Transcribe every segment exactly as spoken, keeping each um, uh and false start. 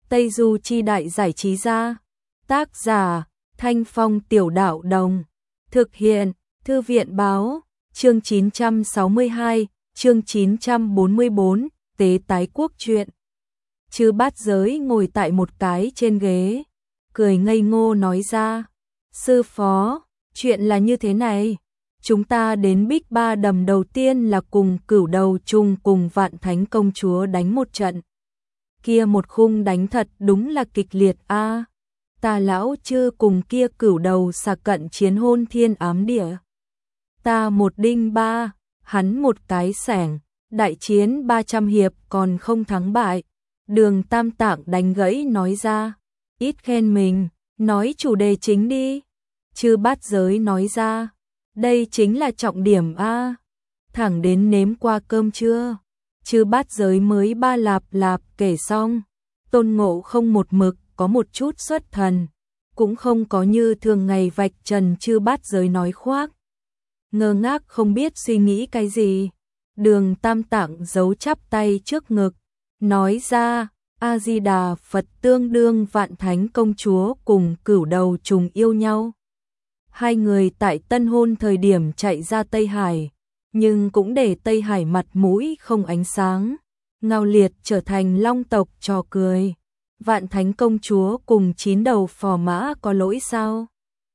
Tây Du Chi Đại Giải Trí Gia. Tác giả Thanh Phong Tiểu Đạo Đồng. Thực hiện Thư viện Báo. Chương chín trăm sáu mươi hai, chương chín trăm bốn mươi bốn, Tế Tái Quốc truyện. Chư Bát Giới ngồi tại một cái trên ghế, cười ngây ngô nói ra: "Sư phó, chuyện là như thế này, chúng ta đến Bích Ba Đầm đầu tiên là cùng Cửu Đầu Trùng cùng Vạn Thánh Công Chúa đánh một trận. Kia một khung đánh thật đúng là kịch liệt a. À. Ta lão chư cùng kia Cửu Đầu xà cận chiến hôn thiên ám địa. Ta một đinh ba, hắn một cái sẻng, đại chiến ba trăm hiệp còn không thắng bại." Đường Tam Tạng đánh gãy nói ra: "Ít khen mình, nói chủ đề chính đi." Chư Bát Giới nói ra: "Đây chính là trọng điểm a, thẳng đến nếm qua cơm chưa?" Chư Bát Giới mới ba lạp lạp kể xong. Tôn Ngộ Không một mực có một chút xuất thần, cũng không có như thường ngày vạch trần Chư Bát Giới nói khoác, ngơ ngác không biết suy nghĩ cái gì. Đường Tam Tạng giấu chắp tay trước ngực, nói ra: "A Di Đà Phật, tương đương Vạn Thánh Công Chúa cùng Cửu Đầu Trùng yêu nhau. Hai người tại tân hôn thời điểm chạy ra Tây Hải, nhưng cũng để Tây Hải mặt mũi không ánh sáng, ngao liệt trở thành Long tộc trò cười. Vạn Thánh Công Chúa cùng chín đầu phò mã có lỗi sao?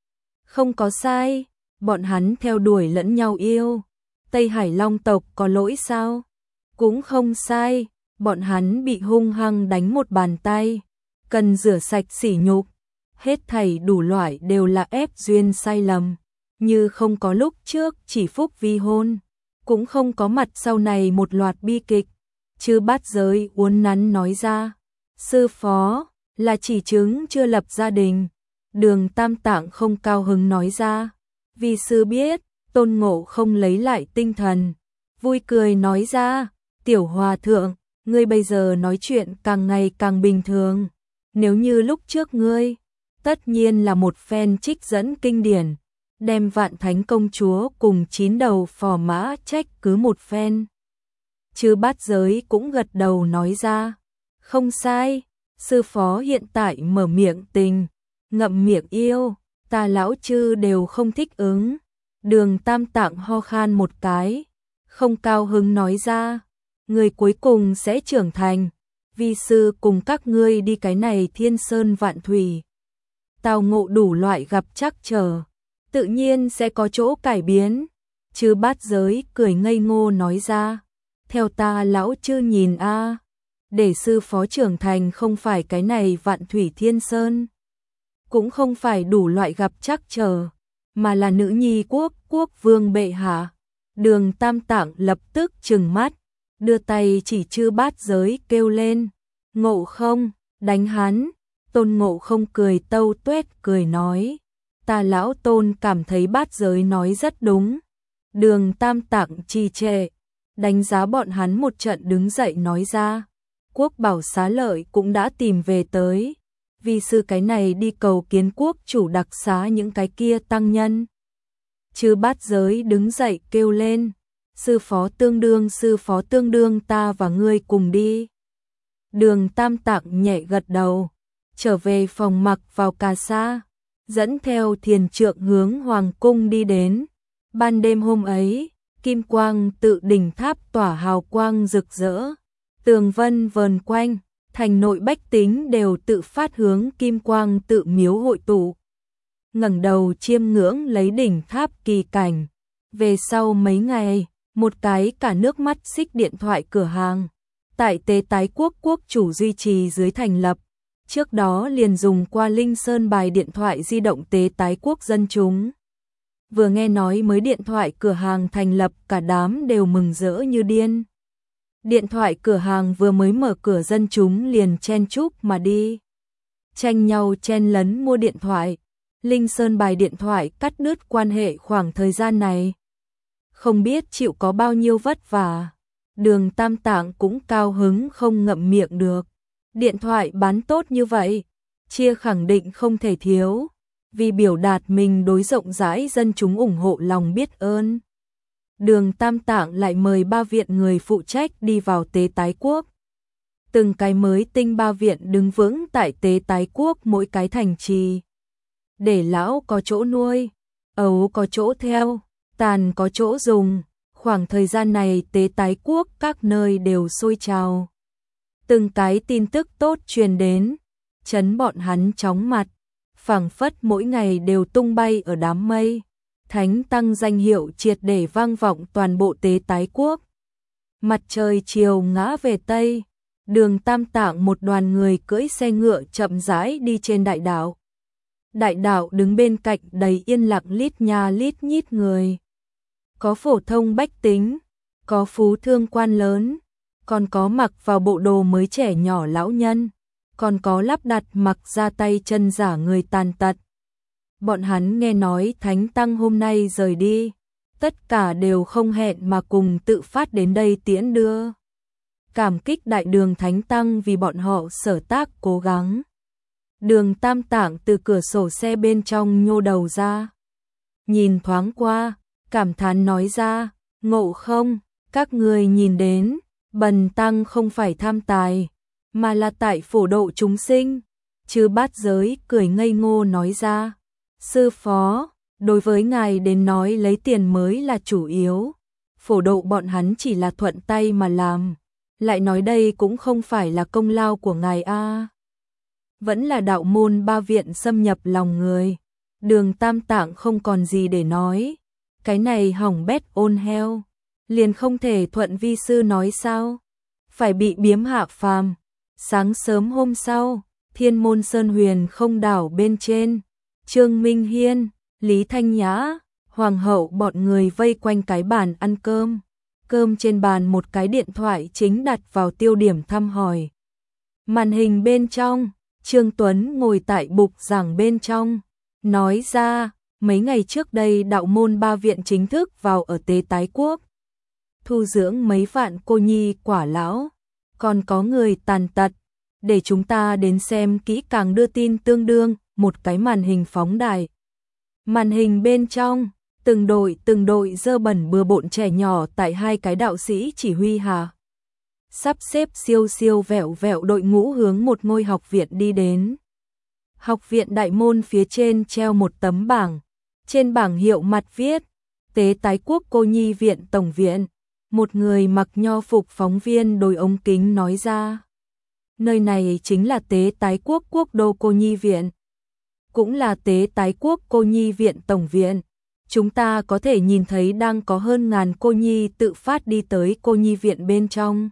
Không có sai, bọn hắn theo đuổi lẫn nhau yêu. Tây Hải Long tộc có lỗi sao? Cũng không sai, bọn hắn bị hung hăng đánh một bàn tay, cần rửa sạch sỉ nhục. Hết thảy đủ loại đều là ép duyên sai lầm, như không có lúc trước chỉ phúc vi hôn, cũng không có mặt sau này một loạt bi kịch." Chư Bát Giới uốn nắn nói ra: "Sư phó, là chỉ chứng chưa lập gia đình." Đường Tam Tạng không cao hứng nói ra: "Vì sư biết." Tôn Ngộ Không lấy lại tinh thần, vui cười nói ra: "Tiểu hòa thượng, ngươi bây giờ nói chuyện càng ngày càng bình thường. Nếu như lúc trước ngươi, tất nhiên là một phen trích dẫn kinh điển, đem Vạn Thánh Công Chúa cùng chín đầu phò mã trách cứ một phen." Chư Bát Giới cũng gật đầu nói ra: "Không sai, sư phó hiện tại mở miệng tình, ngậm miệng yêu, ta lão chư đều không thích ứng." Đường Tam Tạng ho khan một cái, không cao hứng nói ra: "Người cuối cùng sẽ trưởng thành, vi sư cùng các ngươi đi cái này thiên sơn vạn thủy, tào ngộ đủ loại gặp trắc trở, tự nhiên sẽ có chỗ cải biến." Chư Bát Giới cười ngây ngô nói ra: "Theo ta lão chư nhìn a, để sư phó trưởng thành không phải cái này vạn thủy thiên sơn, cũng không phải đủ loại gặp trắc trở, mà là nữ nhi quốc quốc vương bệ hạ." Đường Tam Tạng lập tức trừng mắt, đưa tay chỉ Chư Bát Giới kêu lên: "Ngộ Không, đánh hắn!" Tôn Ngộ Không cười tâu tuét cười nói: "Ta lão Tôn cảm thấy Bát Giới nói rất đúng." Đường Tam Tạng trì trệ, đánh giá bọn hắn một trận đứng dậy nói ra: "Quốc bảo xá lợi cũng đã tìm về tới, vì sư cái này đi cầu kiến quốc chủ đặc xá những cái kia tăng nhân." Chư Bát Giới đứng dậy kêu lên: "Sư phó tương đương, sư phó tương đương, ta và ngươi cùng đi." Đường Tam Tạng nhẹ gật đầu, trở về phòng mặc vào cà sa, dẫn theo thiền trượng hướng hoàng cung đi đến. Ban đêm hôm ấy, kim quang tự đỉnh tháp tỏa hào quang rực rỡ, tường vân vờn quanh, thành nội bách tính đều tự phát hướng kim quang tự miếu hội tụ, ngẩng đầu chiêm ngưỡng lấy đỉnh tháp kỳ cảnh. Về sau mấy ngày, một cái cả nước mắt xích điện thoại cửa hàng tại Tế Tái Quốc quốc chủ duy trì dưới thành lập. Trước đó liền dùng qua Linh Sơn bài điện thoại di động Tế Tái Quốc dân chúng. Vừa nghe nói mới điện thoại cửa hàng thành lập, cả đám đều mừng rỡ như điên. Điện thoại cửa hàng vừa mới mở cửa, dân chúng liền chen chúc mà đi, tranh nhau chen lấn mua điện thoại. Linh Sơn bài điện thoại cắt đứt quan hệ khoảng thời gian này, không biết chịu có bao nhiêu vất vả. Đường Tam Tạng cũng cao hứng không ngậm miệng được. Điện thoại bán tốt như vậy, chia khẳng định không thể thiếu, vì biểu đạt mình đối rộng rãi dân chúng ủng hộ lòng biết ơn. Đường Tam Tạng lại mời ba viện người phụ trách đi vào Tế Tái Quốc. từng cái mới tinh ba viện đứng vững tại Tế Tái Quốc mỗi cái thành trì. Để lão có chỗ nuôi, ấu có chỗ theo, tàn có chỗ dùng. Khoảng thời gian này Tế Tái Quốc các nơi đều sôi trào. Từng cái tin tức tốt truyền đến, chấn bọn hắn chóng mặt, phảng phất mỗi ngày đều tung bay ở đám mây. Thánh tăng danh hiệu triệt để vang vọng toàn bộ Tế Tái Quốc. Mặt trời chiều ngã về Tây, Đường Tam Tạng một đoàn người cưỡi xe ngựa chậm rãi đi trên đại đạo. Đại đạo đứng bên cạnh đầy yên lặng lít nha lít nhít người. Có phổ thông bách tính, có phú thương quan lớn, còn có mặc vào bộ đồ mới trẻ nhỏ lão nhân, còn có lắp đặt mặc ra tay chân giả người tàn tật. Bọn hắn nghe nói Thánh Tăng hôm nay rời đi, tất cả đều không hẹn mà cùng tự phát đến đây tiễn đưa. Cảm kích Đại Đường Thánh Tăng vì bọn họ sở tác cố gắng. Đường Tam Tạng từ cửa sổ xe bên trong nhô đầu ra, nhìn thoáng qua, cảm thán nói ra, Ngộ Không, các người nhìn đến, bần tăng không phải tham tài, mà là tại phổ độ chúng sinh. Chư Bát Giới cười ngây ngô nói ra, sư phó, đối với ngài đến nói lấy tiền mới là chủ yếu, phổ độ bọn hắn chỉ là thuận tay mà làm, lại nói đây cũng không phải là công lao của ngài a. Vẫn là đạo môn ba viện xâm nhập lòng người. Đường Tam Tạng không còn gì để nói, cái này hỏng bét ôn heo, liền không thể thuận vi sư nói sao, phải bị biếm hạ phàm. Sáng sớm hôm sau, Thiên Môn Sơn Huyền Không đảo bên trên, Trương Minh Hiên, Lý Thanh Nhã, Hoàng hậu bọn người vây quanh cái bàn ăn cơm. Cơm trên bàn một cái điện thoại chính đặt vào tiêu điểm thăm hỏi. Màn hình bên trong, Trương Tuấn ngồi tại bục giảng bên trong, nói ra, mấy ngày trước đây đạo môn ba viện chính thức vào ở Tế Tái Quốc. Thu dưỡng mấy vạn cô nhi quả lão, còn có người tàn tật, để chúng ta đến xem kỹ càng đưa tin tương đương, một cái màn hình phóng đại. Màn hình bên trong, từng đội từng đội dơ bẩn bừa bộn trẻ nhỏ tại hai cái đạo sĩ chỉ huy hạ sắp xếp siêu siêu vẹo vẹo đội ngũ hướng một ngôi học viện đi đến. Học viện đại môn phía trên treo một tấm bảng, trên bảng hiệu mặt viết, Tế Tái Quốc Cô Nhi Viện Tổng Viện. Một người mặc nho phục phóng viên đôi ống kính nói ra, nơi này chính là Tế Tái Quốc Quốc đô Cô Nhi Viện, cũng là Tế Tái Quốc Cô Nhi Viện Tổng Viện. Chúng ta có thể nhìn thấy đang có hơn ngàn cô nhi tự phát đi tới cô nhi viện bên trong.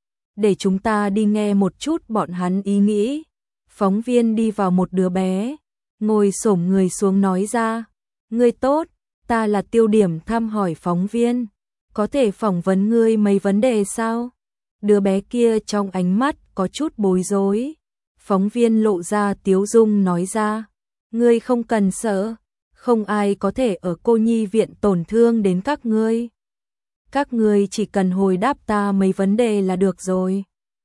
Để chúng ta đi nghe một chút bọn hắn ý nghĩ. Phóng viên đi vào một đứa bé, ngồi xổm người xuống nói ra, ngươi tốt, ta là tiêu điểm thăm hỏi phóng viên, có thể phỏng vấn ngươi mấy vấn đề sao? Đứa bé kia trong ánh mắt có chút bối rối. Phóng viên lộ ra tiếu dung nói ra, ngươi không cần sợ. Không ai có thể ở cô nhi viện tổn thương đến các ngươi. Các ngươi chỉ cần hồi đáp ta mấy vấn đề là được rồi.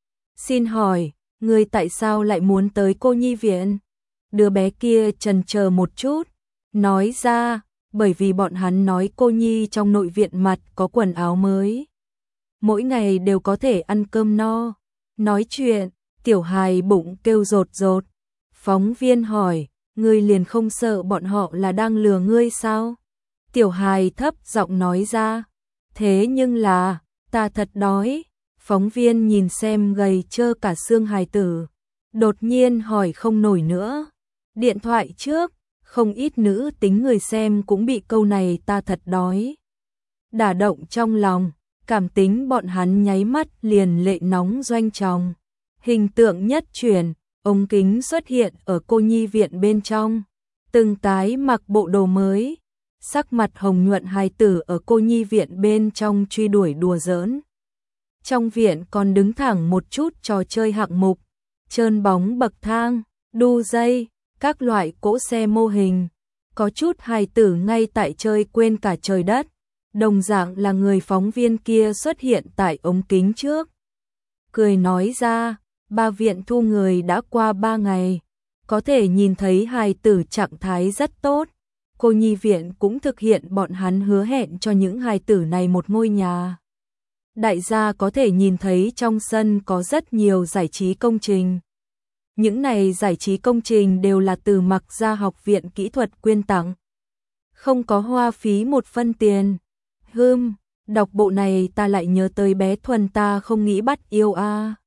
Xin hỏi, ngươi tại sao lại muốn tới cô nhi viện? Đứa bé kia chần chờ một chút, nói ra, bởi vì bọn hắn nói cô nhi trong nội viện mặt có quần áo mới. Mỗi ngày đều có thể ăn cơm no. Nói chuyện, tiểu hài bụng kêu rột rột. Phóng viên hỏi, ngươi liền không sợ bọn họ là đang lừa ngươi sao? Tiểu hài thấp giọng nói ra, thế nhưng là, ta thật đói. Phóng viên nhìn xem gầy trơ cả xương hài tử, đột nhiên hỏi không nổi nữa. Điện thoại trước, không ít nữ tính người xem cũng bị câu này ta thật đói đả động trong lòng, cảm tính bọn hắn nháy mắt liền lệ nóng doanh tròng. Hình tượng nhất chuyển, ống kính xuất hiện ở cô nhi viện bên trong, từng tái mặc bộ đồ mới, sắc mặt hồng nhuận hài tử ở cô nhi viện bên trong truy đuổi đùa giỡn. Trong viện còn đứng thẳng một chút trò chơi hạng mục, trơn bóng bậc thang, đu dây, các loại cỗ xe mô hình, có chút hài tử ngay tại chơi quên cả trời đất. Đồng dạng là người phóng viên kia xuất hiện tại ống kính trước, cười nói ra, ba viện thu người đã qua ba ngày, có thể nhìn thấy hài tử trạng thái rất tốt. Cô nhi viện cũng thực hiện bọn hắn hứa hẹn cho những hài tử này một ngôi nhà. Đại gia có thể nhìn thấy trong sân có rất nhiều giải trí công trình. Những này giải trí công trình đều là từ Mặc Gia Học viện Kỹ thuật quyên tặng. Không có hoa phí một phân tiền. Hưm, đọc bộ này ta lại nhớ tới bé Thuần ta không nghĩ bắt yêu a.